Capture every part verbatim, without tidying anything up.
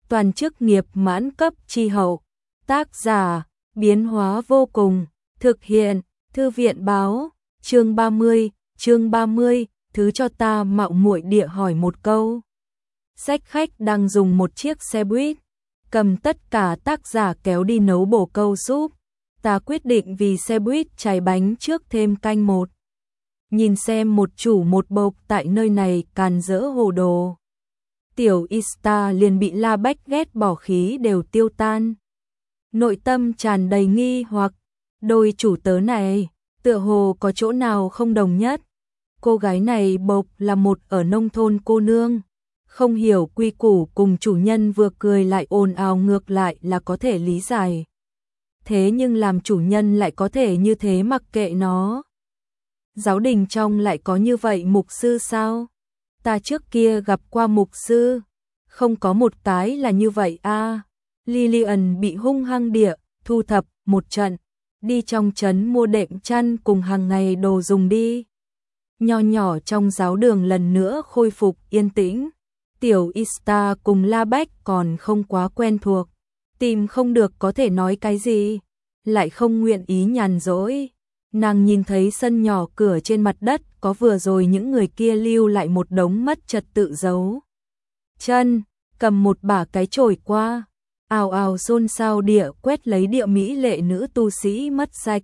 toàn chức nghiệp mãn cấp chi hậu. Tác giả, biến hóa vô cùng, thực hiện, thư viện báo, chương ba mươi, chương ba mươi, thứ cho ta mạo muội địa hỏi một câu. Sách khách đang dùng một chiếc xe buýt, cầm tất cả tác giả kéo đi nấu bổ câu súp. Ta quyết định vì xe buýt cháy bánh trước thêm canh một. Nhìn xem một chủ một bộc tại nơi này càn rỡ hồ đồ. Tiểu Ista liền bị La Bách ghét bỏ khí đều tiêu tan. Nội tâm tràn đầy nghi hoặc, đôi chủ tớ này, tựa hồ có chỗ nào không đồng nhất. Cô gái này bộc là một ở nông thôn cô nương, không hiểu quy củ cùng chủ nhân vừa cười lại ồn ào ngược lại là có thể lý giải. Thế nhưng làm chủ nhân lại có thể như thế mặc kệ nó. Giáo đình trong lại có như vậy mục sư sao? Ta trước kia gặp qua mục sư, không có một cái là như vậy a. À. Lillian bị hung hăng địa, thu thập một trận, đi trong trấn mua đệm chăn cùng hàng ngày đồ dùng đi. Nho nhỏ trong giáo đường lần nữa khôi phục yên tĩnh. Tiểu Ista cùng La Bách còn không quá quen thuộc, tìm không được có thể nói cái gì, lại không nguyện ý nhàn rỗi. Nàng nhìn thấy sân nhỏ cửa trên mặt đất có vừa rồi những người kia lưu lại một đống mất trật tự dấu chân, cầm một bả cái chổi qua, ào ào xôn xao địa quét lấy địa mỹ lệ nữ tu sĩ mất sạch.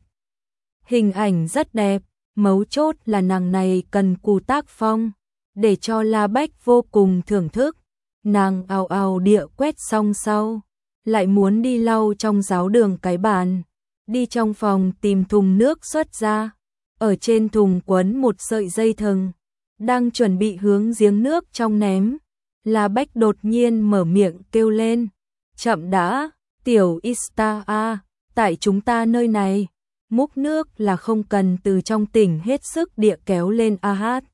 Hình ảnh rất đẹp, mấu chốt là nàng này cần cù tác phong, để cho La Bách vô cùng thưởng thức. Nàng ào ào địa quét xong sau, lại muốn đi lau trong giáo đường cái bàn. Đi trong phòng tìm thùng nước xuất ra, ở trên thùng quấn một sợi dây thừng, đang chuẩn bị hướng giếng nước trong ném. La Bách đột nhiên mở miệng kêu lên, chậm đã, Tiểu Ista a, tại chúng ta nơi này, múc nước là không cần từ trong tỉnh hết sức địa kéo lên a hát.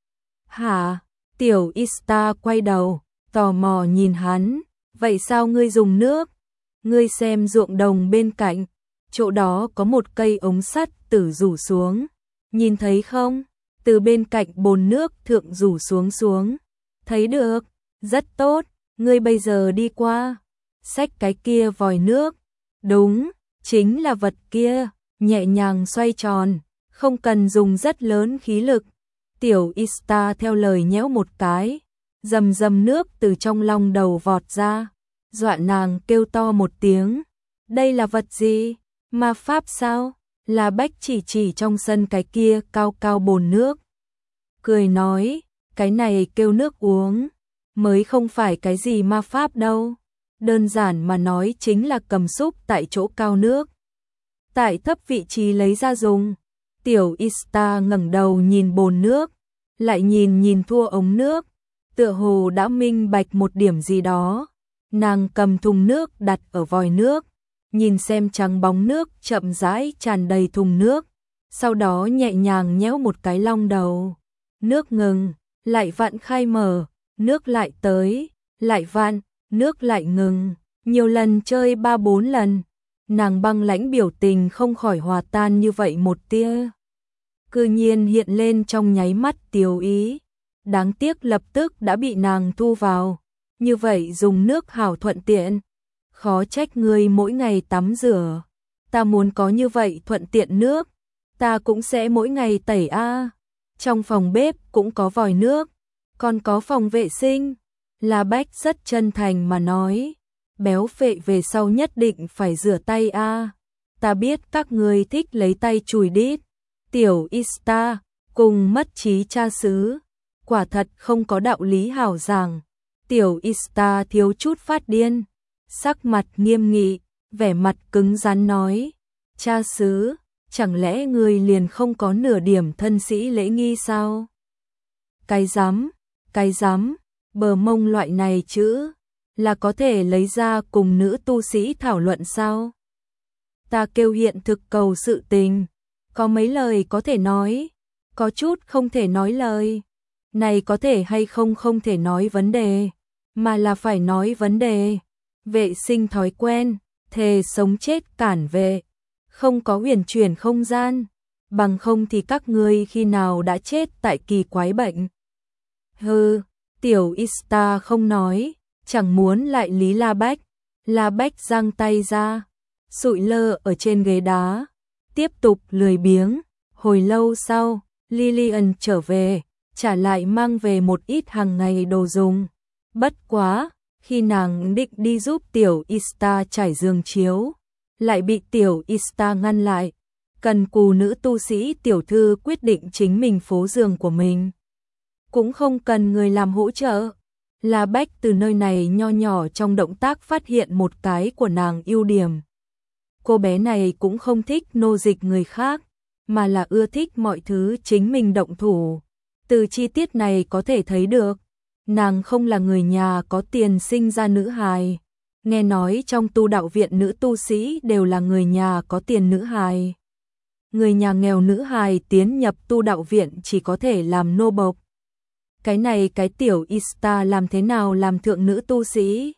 Hả? Tiểu Ista quay đầu, tò mò nhìn hắn, vậy sao ngươi dùng nước? Ngươi xem ruộng đồng bên cạnh, chỗ đó có một cây ống sắt tử rủ xuống, nhìn thấy không? Từ bên cạnh bồn nước thượng rủ xuống xuống. Thấy được, rất tốt, ngươi bây giờ đi qua, xách cái kia vòi nước. Đúng, chính là vật kia, nhẹ nhàng xoay tròn, không cần dùng rất lớn khí lực. Tiểu Ista theo lời nhéo một cái, rầm rầm nước từ trong lòng đầu vọt ra, dọa nàng kêu to một tiếng. Đây là vật gì? Ma pháp sao? La Bách chỉ chỉ trong sân cái kia cao cao bồn nước. Cười nói, cái này kêu nước uống, mới không phải cái gì ma pháp đâu. Đơn giản mà nói chính là cầm xúc tại chỗ cao nước, tại thấp vị trí lấy ra dùng. Tiểu Ista ngẩng đầu nhìn bồn nước, lại nhìn nhìn thua ống nước, tựa hồ đã minh bạch một điểm gì đó. Nàng cầm thùng nước đặt ở vòi nước, nhìn xem trắng bóng nước chậm rãi tràn đầy thùng nước, sau đó nhẹ nhàng nhéo một cái long đầu. Nước ngừng, lại vặn khai mở, nước lại tới, lại vặn, nước lại ngừng, nhiều lần chơi ba bốn lần. Nàng băng lãnh biểu tình không khỏi hòa tan như vậy một tia. Cư nhiên hiện lên trong nháy mắt tiêu ý, đáng tiếc lập tức đã bị nàng thu vào. Như vậy dùng nước hảo thuận tiện, khó trách ngươi mỗi ngày tắm rửa. Ta muốn có như vậy thuận tiện nước, ta cũng sẽ mỗi ngày tẩy a. Trong phòng bếp cũng có vòi nước, còn có phòng vệ sinh. La Bách rất chân thành mà nói, béo phệ về sau nhất định phải rửa tay a. Ta biết các ngươi thích lấy tay chùi đít. Tiểu Ista cùng mất trí cha xứ, quả thật không có đạo lý hảo giảng. Tiểu Ista thiếu chút phát điên, sắc mặt nghiêm nghị, vẻ mặt cứng rắn nói, cha xứ, chẳng lẽ ngươi liền không có nửa điểm thân sĩ lễ nghi sao? Cái dám, cái dám, bờ mông loại này chữ, là có thể lấy ra cùng nữ tu sĩ thảo luận sao? Ta kêu hiện thực cầu sự tình, có mấy lời có thể nói, có chút không thể nói lời. Này có thể hay không không thể nói vấn đề, mà là phải nói vấn đề. Vệ sinh thói quen, thề sống chết cản vệ, không có huyền chuyển không gian, bằng không thì các ngươi khi nào đã chết tại kỳ quái bệnh. Hừ, Tiểu Ista không nói, chẳng muốn lại lý La Bách. La Bách giang tay ra, sụi lơ ở trên ghế đá, tiếp tục lười biếng. Hồi lâu sau, Lillian trở về, trả lại mang về một ít hàng ngày đồ dùng. Bất quá, khi nàng định đi giúp tiểu Ista trải giường chiếu, lại bị tiểu Ista ngăn lại. Cần cù nữ tu sĩ tiểu thư quyết định chính mình phố giường của mình, cũng không cần người làm hỗ trợ. La Bách từ nơi này nho nhỏ trong động tác phát hiện một cái của nàng ưu điểm. Cô bé này cũng không thích nô dịch người khác, mà là ưa thích mọi thứ chính mình động thủ. Từ chi tiết này có thể thấy được, nàng không là người nhà có tiền sinh ra nữ hài. Nghe nói trong tu đạo viện nữ tu sĩ đều là người nhà có tiền nữ hài. Người nhà nghèo nữ hài tiến nhập tu đạo viện chỉ có thể làm nô bộc. Cái này cái tiểu Ista làm thế nào làm thượng nữ tu sĩ?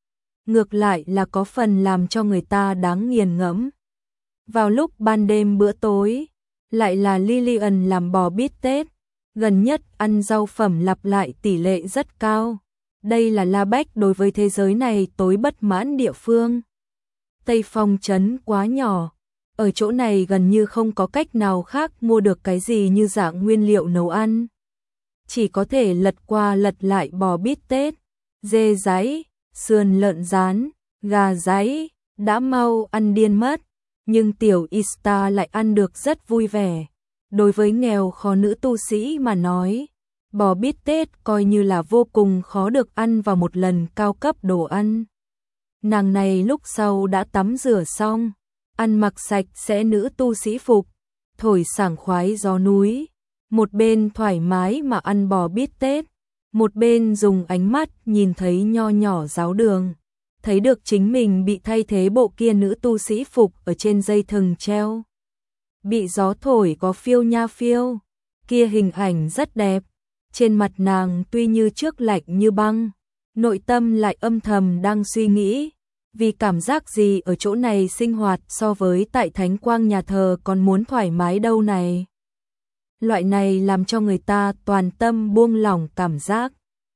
Ngược lại là có phần làm cho người ta đáng nghiền ngẫm. Vào lúc ban đêm bữa tối, lại là Lillian làm bò bít tết, gần nhất ăn rau phẩm lặp lại tỷ lệ rất cao. Đây là La Bách đối với thế giới này tối bất mãn địa phương. Tây Phong trấn quá nhỏ, ở chỗ này gần như không có cách nào khác mua được cái gì như dạng nguyên liệu nấu ăn. Chỉ có thể lật qua lật lại bò bít tết, dê dáy, sườn lợn rán, gà dáy, đã mau ăn điên mất. Nhưng tiểu Ista lại ăn được rất vui vẻ. Đối với nghèo khó nữ tu sĩ mà nói, bò bít tết coi như là vô cùng khó được ăn vào một lần cao cấp đồ ăn. Nàng này lúc sau đã tắm rửa xong, ăn mặc sạch sẽ nữ tu sĩ phục, thổi sảng khoái gió núi. Một bên thoải mái mà ăn bò bít tết, một bên dùng ánh mắt nhìn thấy nho nhỏ giáo đường, thấy được chính mình bị thay thế bộ kia nữ tu sĩ phục ở trên dây thừng treo. Bị gió thổi có phiêu nha phiêu, kia hình ảnh rất đẹp. Trên mặt nàng tuy như trước lạnh như băng, nội tâm lại âm thầm đang suy nghĩ, vì cảm giác gì ở chỗ này sinh hoạt so với tại Thánh Quang nhà thờ còn muốn thoải mái đâu này. Loại này làm cho người ta toàn tâm buông lỏng cảm giác.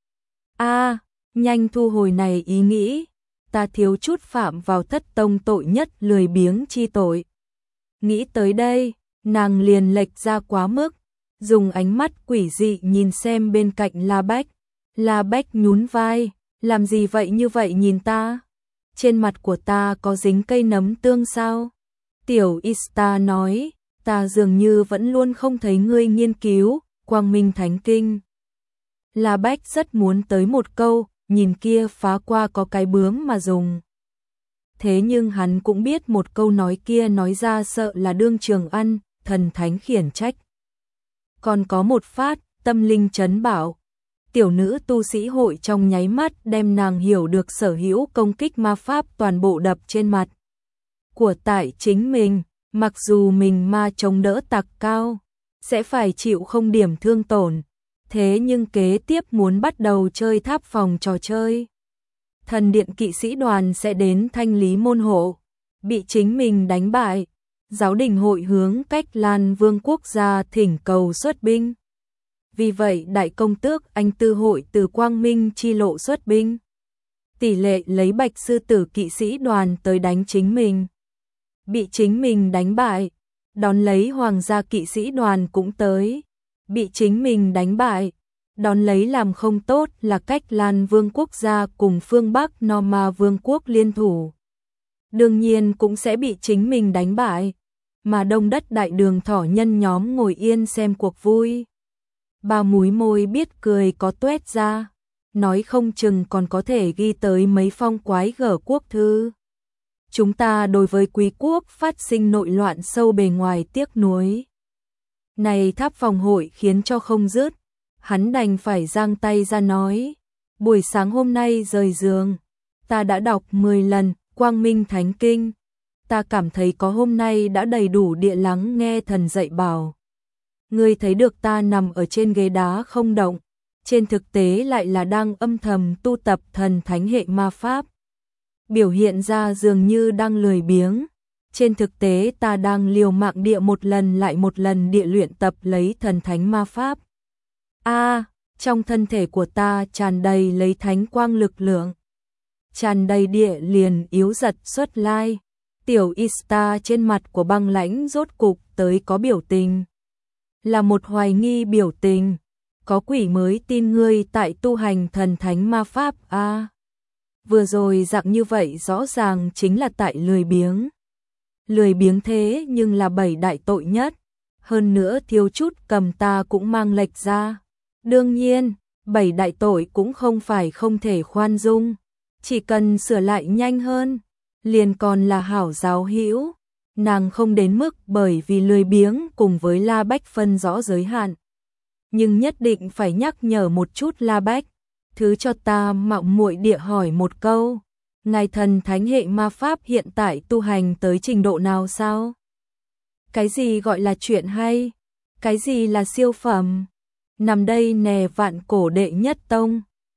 A, à, nhanh thu hồi này ý nghĩ, ta thiếu chút phạm vào thất tông tội nhất lười biếng chi tội. Nghĩ tới đây, nàng liền lệch ra quá mức, dùng ánh mắt quỷ dị nhìn xem bên cạnh La Bách. La Bách nhún vai, làm gì vậy như vậy nhìn ta? Trên mặt của ta có dính cây nấm tương sao? Tiểu Ista nói, ta dường như vẫn luôn không thấy ngươi nghiên cứu Quang Minh Thánh Kinh. La Bách rất muốn tới một câu, nhìn kia phá qua có cái bướm mà dùng. Thế nhưng hắn cũng biết một câu nói kia nói ra sợ là đương trường ăn, thần thánh khiển trách. Còn có một phát, tâm linh chấn bảo. Tiểu nữ tu sĩ hội trong nháy mắt đem nàng hiểu được sở hữu công kích ma pháp toàn bộ đập trên mặt của tại chính mình. Mặc dù mình ma chống đỡ tặc cao, sẽ phải chịu không điểm thương tổn. Thế nhưng kế tiếp muốn bắt đầu chơi tháp phòng trò chơi, thần điện kỵ sĩ đoàn sẽ đến thanh lý môn hộ, bị chính mình đánh bại. Giáo đình hội hướng Cách Lan Vương quốc gia thỉnh cầu xuất binh. Vì vậy đại công tước Anh Tư hội từ Quang Minh chi lộ xuất binh. Tỷ lệ lấy Bạch sư tử kỵ sĩ đoàn tới đánh chính mình, bị chính mình đánh bại. Đón lấy Hoàng gia kỵ sĩ đoàn cũng tới, bị chính mình đánh bại. Đón lấy làm không tốt là Cách Lan Vương quốc gia cùng phương Bắc Norma Vương quốc liên thủ, đương nhiên cũng sẽ bị chính mình đánh bại. Mà đông đất đại đường thỏ nhân nhóm ngồi yên xem cuộc vui. Ba múi môi biết cười có tuét ra, nói không chừng còn có thể ghi tới mấy phong quái gở quốc thư. Chúng ta đối với quý quốc phát sinh nội loạn sâu bề ngoài tiếc nuối. Này tháp phòng hội khiến cho không dứt, hắn đành phải giang tay ra nói. Buổi sáng hôm nay rời giường, ta đã đọc mười lần Quang Minh Thánh Kinh. Ta cảm thấy có hôm nay đã đầy đủ địa lắng nghe thần dạy bảo. Ngươi thấy được ta nằm ở trên ghế đá không động, trên thực tế lại là đang âm thầm tu tập thần thánh hệ ma pháp. Biểu hiện ra dường như đang lười biếng, trên thực tế ta đang liều mạng địa một lần lại một lần địa luyện tập lấy thần thánh ma pháp. A, à, trong thân thể của ta tràn đầy lấy thánh quang lực lượng. tràn đầy địa liền yếu giật xuất lai. Tiểu Ista trên mặt của Băng Lãnh rốt cục tới có biểu tình. Là một hoài nghi biểu tình. Có quỷ mới tin ngươi tại tu hành thần thánh ma pháp a à, vừa rồi dạng như vậy rõ ràng chính là tại lười biếng. Lười biếng thế nhưng là bảy đại tội nhất. Hơn nữa thiếu chút cầm ta cũng mang lệch ra. Đương nhiên, bảy đại tội cũng không phải không thể khoan dung. Chỉ cần sửa lại nhanh hơn, liền còn là hảo giáo hữu. Nàng không đến mức bởi vì lười biếng cùng với La Bách phân rõ giới hạn. Nhưng nhất định phải nhắc nhở một chút La Bách. Thứ cho ta mạo muội địa hỏi một câu. Ngài thần thánh hệ ma pháp hiện tại tu hành tới trình độ nào sao? Cái gì gọi là chuyện hay? Cái gì là siêu phẩm? Nằm đây nè vạn cổ đệ nhất tông.